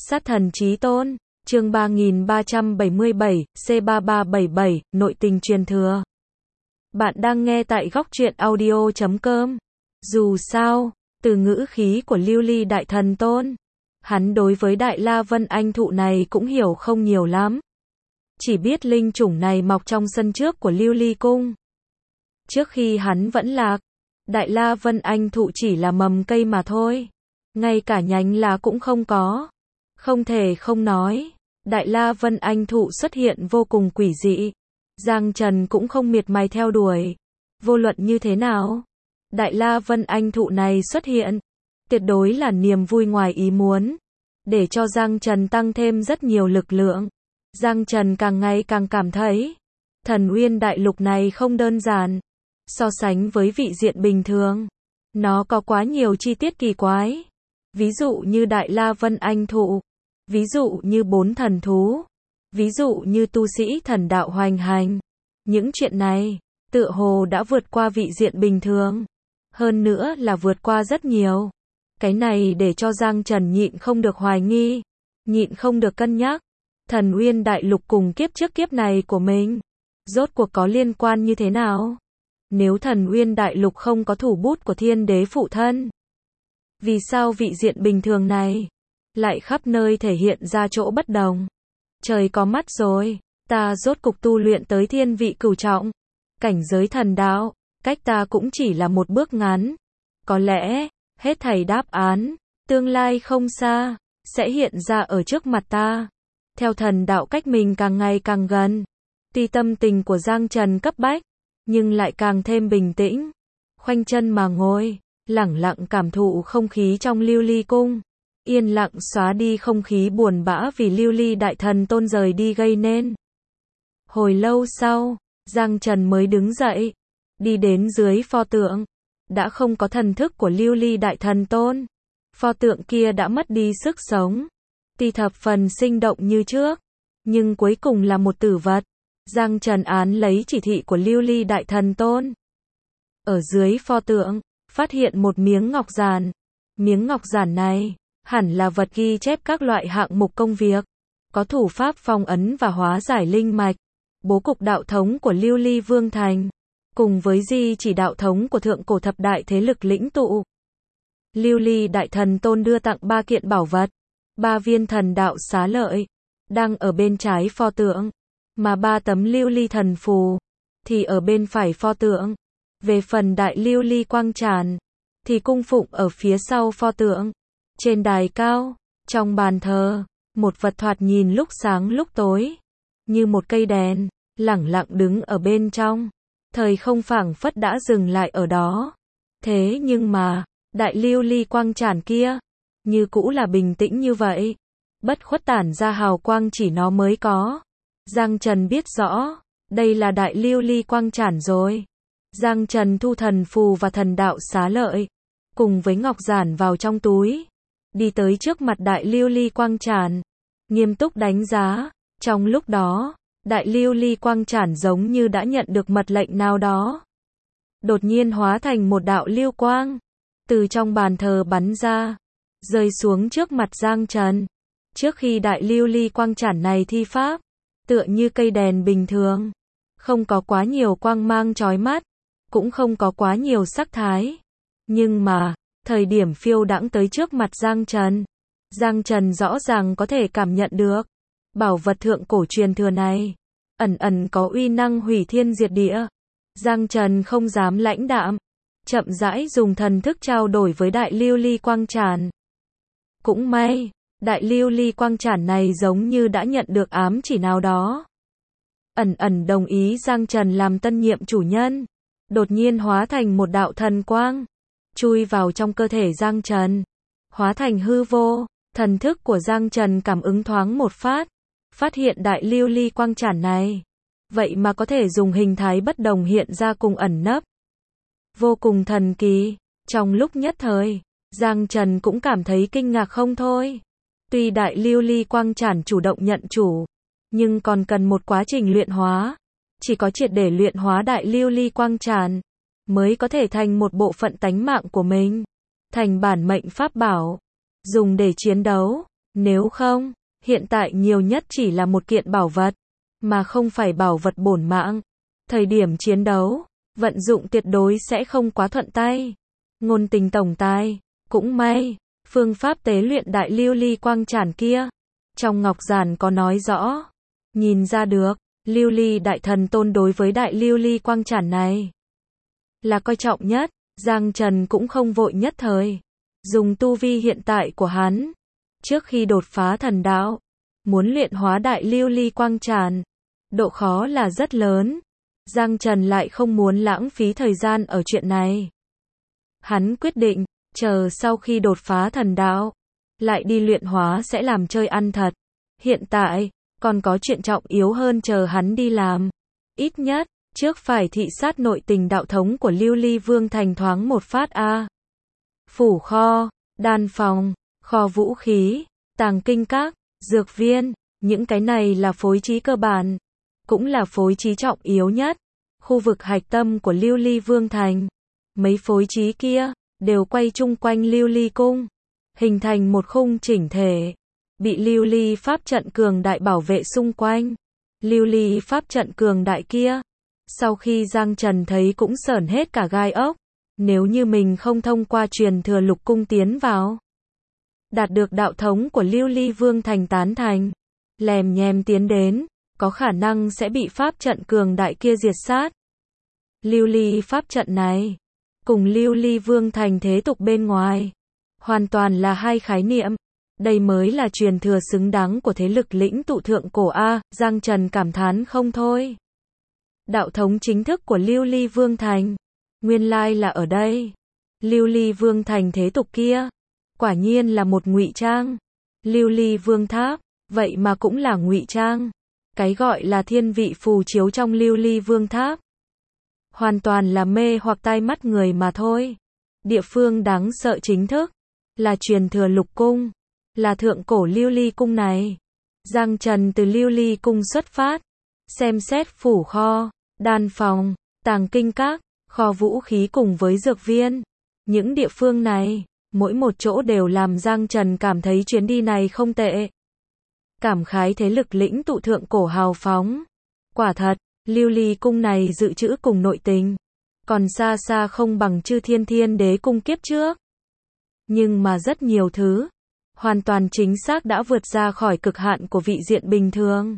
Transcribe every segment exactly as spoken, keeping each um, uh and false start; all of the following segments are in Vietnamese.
Sát thần chí tôn, chương ba nghìn ba trăm bảy mươi bảy, C ba ba bảy bảy, nội tình truyền thừa. Bạn đang nghe tại góc truyện audio chấm com. Dù sao, từ ngữ khí của Lưu Ly Đại Thần Tôn, hắn đối với Đại La Vân Anh thụ này cũng hiểu không nhiều lắm. Chỉ biết linh chủng này mọc trong sân trước của Lưu Ly Cung. Trước khi hắn vẫn lạc, Đại La Vân Anh thụ chỉ là mầm cây mà thôi. Ngay cả nhánh lá cũng không có. Không thể không nói, Đại La Vân Anh thụ xuất hiện vô cùng quỷ dị. Giang Trần cũng không miệt mài theo đuổi. Vô luận như thế nào, Đại La Vân Anh thụ này xuất hiện, tuyệt đối là niềm vui ngoài ý muốn, để cho Giang Trần tăng thêm rất nhiều lực lượng. Giang Trần càng ngày càng cảm thấy, Thần Uyên Đại Lục này không đơn giản. So sánh với vị diện bình thường, nó có quá nhiều chi tiết kỳ quái. Ví dụ như Đại La Vân Anh thụ, ví dụ như bốn thần thú, ví dụ như tu sĩ thần đạo hoành hành. Những chuyện này, tựa hồ đã vượt qua vị diện bình thường. Hơn nữa là vượt qua rất nhiều. Cái này để cho Giang Trần nhịn không được hoài nghi, nhịn không được cân nhắc. Thần Uyên Đại Lục cùng kiếp trước kiếp này của mình, rốt cuộc có liên quan như thế nào? Nếu Thần Uyên Đại Lục không có thủ bút của Thiên Đế phụ thân, vì sao vị diện bình thường này lại khắp nơi thể hiện ra chỗ bất đồng? Trời có mắt rồi, ta rốt cục tu luyện tới thiên vị cửu trọng, cảnh giới thần đạo, cách ta cũng chỉ là một bước ngắn. Có lẽ, hết thảy đáp án, tương lai không xa, sẽ hiện ra ở trước mặt ta. Theo thần đạo cách mình càng ngày càng gần, tuy tâm tình của Giang Trần cấp bách, nhưng lại càng thêm bình tĩnh. Khoanh chân mà ngồi, lẳng lặng cảm thụ không khí trong Lưu Ly Cung. Yên lặng xóa đi không khí buồn bã vì Lưu Ly Đại Thần Tôn rời đi gây nên. Hồi lâu sau, Giang Trần mới đứng dậy, đi đến dưới pho tượng. Đã không có thần thức của Lưu Ly Đại Thần Tôn. Pho tượng kia đã mất đi sức sống. Tuy thập phần sinh động như trước, nhưng cuối cùng là một tử vật. Giang Trần án lấy chỉ thị của Lưu Ly Đại Thần Tôn. Ở dưới pho tượng, phát hiện một miếng ngọc giản. Miếng ngọc giản này, hẳn là vật ghi chép các loại hạng mục công việc. Có thủ pháp phong ấn và hóa giải linh mạch. Bố cục đạo thống của Lưu Ly Vương Thành. Cùng với di chỉ đạo thống của thượng cổ thập đại thế lực lĩnh tụ. Lưu Ly Đại Thần Tôn đưa tặng ba kiện bảo vật. Ba viên thần đạo xá lợi, đang ở bên trái pho tượng. Mà ba tấm lưu ly thần phù, thì ở bên phải pho tượng. Về phần đại lưu ly quang tràn, thì cung phụng ở phía sau pho tượng. Trên đài cao, trong bàn thờ, một vật thoạt nhìn lúc sáng lúc tối, như một cây đèn, lẳng lặng đứng ở bên trong. Thời không phảng phất đã dừng lại ở đó. Thế nhưng mà, đại lưu ly quang tràn kia, như cũ là bình tĩnh như vậy. Bất khuất tản ra hào quang chỉ nó mới có. Giang Trần biết rõ, đây là đại lưu ly quang tràn rồi. Giang Trần thu thần phù và thần đạo xá lợi, cùng với ngọc giản vào trong túi. Đi tới trước mặt đại lưu ly quang tràn, nghiêm túc đánh giá. Trong lúc đó, đại lưu ly quang tràn giống như đã nhận được mật lệnh nào đó. Đột nhiên hóa thành một đạo lưu quang, từ trong bàn thờ bắn ra, rơi xuống trước mặt Giang Trần. Trước khi đại lưu ly quang tràn này thi pháp, tựa như cây đèn bình thường, không có quá nhiều quang mang chói mắt, cũng không có quá nhiều sắc thái. Nhưng mà, thời điểm phiêu đãng tới trước mặt Giang Trần, Giang Trần rõ ràng có thể cảm nhận được, bảo vật thượng cổ truyền thừa này, ẩn ẩn có uy năng hủy thiên diệt địa. Giang Trần không dám lãnh đạm, chậm rãi dùng thần thức trao đổi với đại lưu ly quang tràn. Cũng may, đại lưu ly quang tràn này giống như đã nhận được ám chỉ nào đó. Ẩn ẩn đồng ý Giang Trần làm tân nhiệm chủ nhân. Đột nhiên hóa thành một đạo thần quang, chui vào trong cơ thể Giang Trần. Hóa thành hư vô, thần thức của Giang Trần cảm ứng thoáng một phát. Phát hiện đại lưu ly quang tràn này, vậy mà có thể dùng hình thái bất đồng hiện ra cùng ẩn nấp. Vô cùng thần kỳ. Trong lúc nhất thời, Giang Trần cũng cảm thấy kinh ngạc không thôi. Tuy đại lưu ly quang tràn chủ động nhận chủ, nhưng còn cần một quá trình luyện hóa. Chỉ có triệt để luyện hóa đại lưu ly quang tràn, mới có thể thành một bộ phận tánh mạng của mình. Thành bản mệnh pháp bảo, dùng để chiến đấu. Nếu không, hiện tại nhiều nhất chỉ là một kiện bảo vật, mà không phải bảo vật bổn mạng. Thời điểm chiến đấu, vận dụng tuyệt đối sẽ không quá thuận tay. Ngôn Tình tổng tài, cũng may, phương pháp tế luyện đại lưu ly quang tràn kia, trong ngọc giản có nói rõ, nhìn ra được, lưu ly đại thần tôn đối với đại lưu ly quang tràn này là coi trọng nhất. Giang Trần cũng không vội nhất thời, dùng tu vi hiện tại của hắn, trước khi đột phá thần đạo, muốn luyện hóa đại lưu ly quang tràn, độ khó là rất lớn. Giang Trần lại không muốn lãng phí thời gian ở chuyện này. Hắn quyết định, chờ sau khi đột phá thần đạo, lại đi luyện hóa sẽ làm chơi ăn thật. Hiện tại, còn có chuyện trọng yếu hơn chờ hắn đi làm. Ít nhất, trước phải thị sát nội tình đạo thống của Lưu Ly Vương Thành thoáng một phát a. Phủ kho, đan phòng, kho vũ khí, tàng kinh các, dược viên, những cái này là phối trí cơ bản, cũng là phối trí trọng yếu nhất. Khu vực hạch tâm của Lưu Ly Vương Thành, mấy phối trí kia đều quay chung quanh Lưu Ly cung, hình thành một khung chỉnh thể, bị Lưu Ly pháp trận cường đại bảo vệ xung quanh. Lưu Ly pháp trận cường đại kia, sau khi Giang Trần thấy cũng sởn hết cả gai ốc. Nếu như mình không thông qua truyền thừa lục cung tiến vào, đạt được đạo thống của Lưu Ly Vương Thành tán thành, lèm nhèm tiến đến, có khả năng sẽ bị pháp trận cường đại kia diệt sát. Lưu Ly pháp trận này, cùng Lưu Ly Vương Thành thế tục bên ngoài, hoàn toàn là hai khái niệm. Đây mới là truyền thừa xứng đáng của thế lực lĩnh tụ thượng cổ A, Giang Trần cảm thán không thôi. Đạo thống chính thức của Lưu Ly Vương Thành, nguyên lai là ở đây. Lưu Ly Vương Thành thế tục kia, quả nhiên là một ngụy trang. Lưu Ly Vương Tháp, vậy mà cũng là ngụy trang. Cái gọi là thiên vị phù chiếu trong Lưu Ly Vương Tháp, hoàn toàn là mê hoặc tai mắt người mà thôi. Địa phương đáng sợ chính thức, là truyền thừa lục cung, là thượng cổ Lưu Ly cung này. Giang Trần từ Lưu Ly cung xuất phát, xem xét phủ kho, đan phòng, tàng kinh các, kho vũ khí cùng với dược viên. Những địa phương này, mỗi một chỗ đều làm Giang Trần cảm thấy chuyến đi này không tệ. Cảm khái thế lực lĩnh tụ thượng cổ hào phóng. Quả thật, Lưu Ly cung này dự trữ cùng nội tình, còn xa xa không bằng Chư Thiên Thiên Đế cung kiếp trước. Nhưng mà rất nhiều thứ, hoàn toàn chính xác đã vượt ra khỏi cực hạn của vị diện bình thường.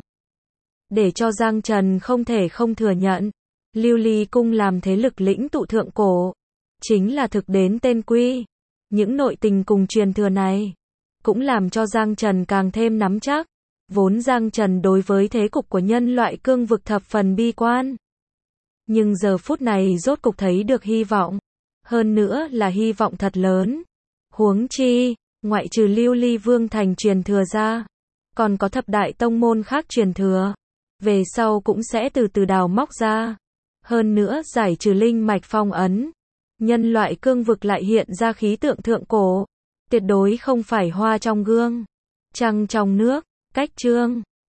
Để cho Giang Trần không thể không thừa nhận, Lưu Ly cung làm thế lực lĩnh tụ thượng cổ, chính là thực đến tên quy. Những nội tình cùng truyền thừa này, cũng làm cho Giang Trần càng thêm nắm chắc. Vốn Giang Trần đối với thế cục của nhân loại cương vực thập phần bi quan. Nhưng giờ phút này rốt cục thấy được hy vọng. Hơn nữa là hy vọng thật lớn. Huống chi, ngoại trừ Lưu Ly Vương Thành truyền thừa ra, còn có thập đại tông môn khác truyền thừa. Về sau cũng sẽ từ từ đào móc ra. Hơn nữa giải trừ linh mạch phong ấn, nhân loại cương vực lại hiện ra khí tượng thượng cổ. Tuyệt đối không phải hoa trong gương, trăng trong nước. Cách chương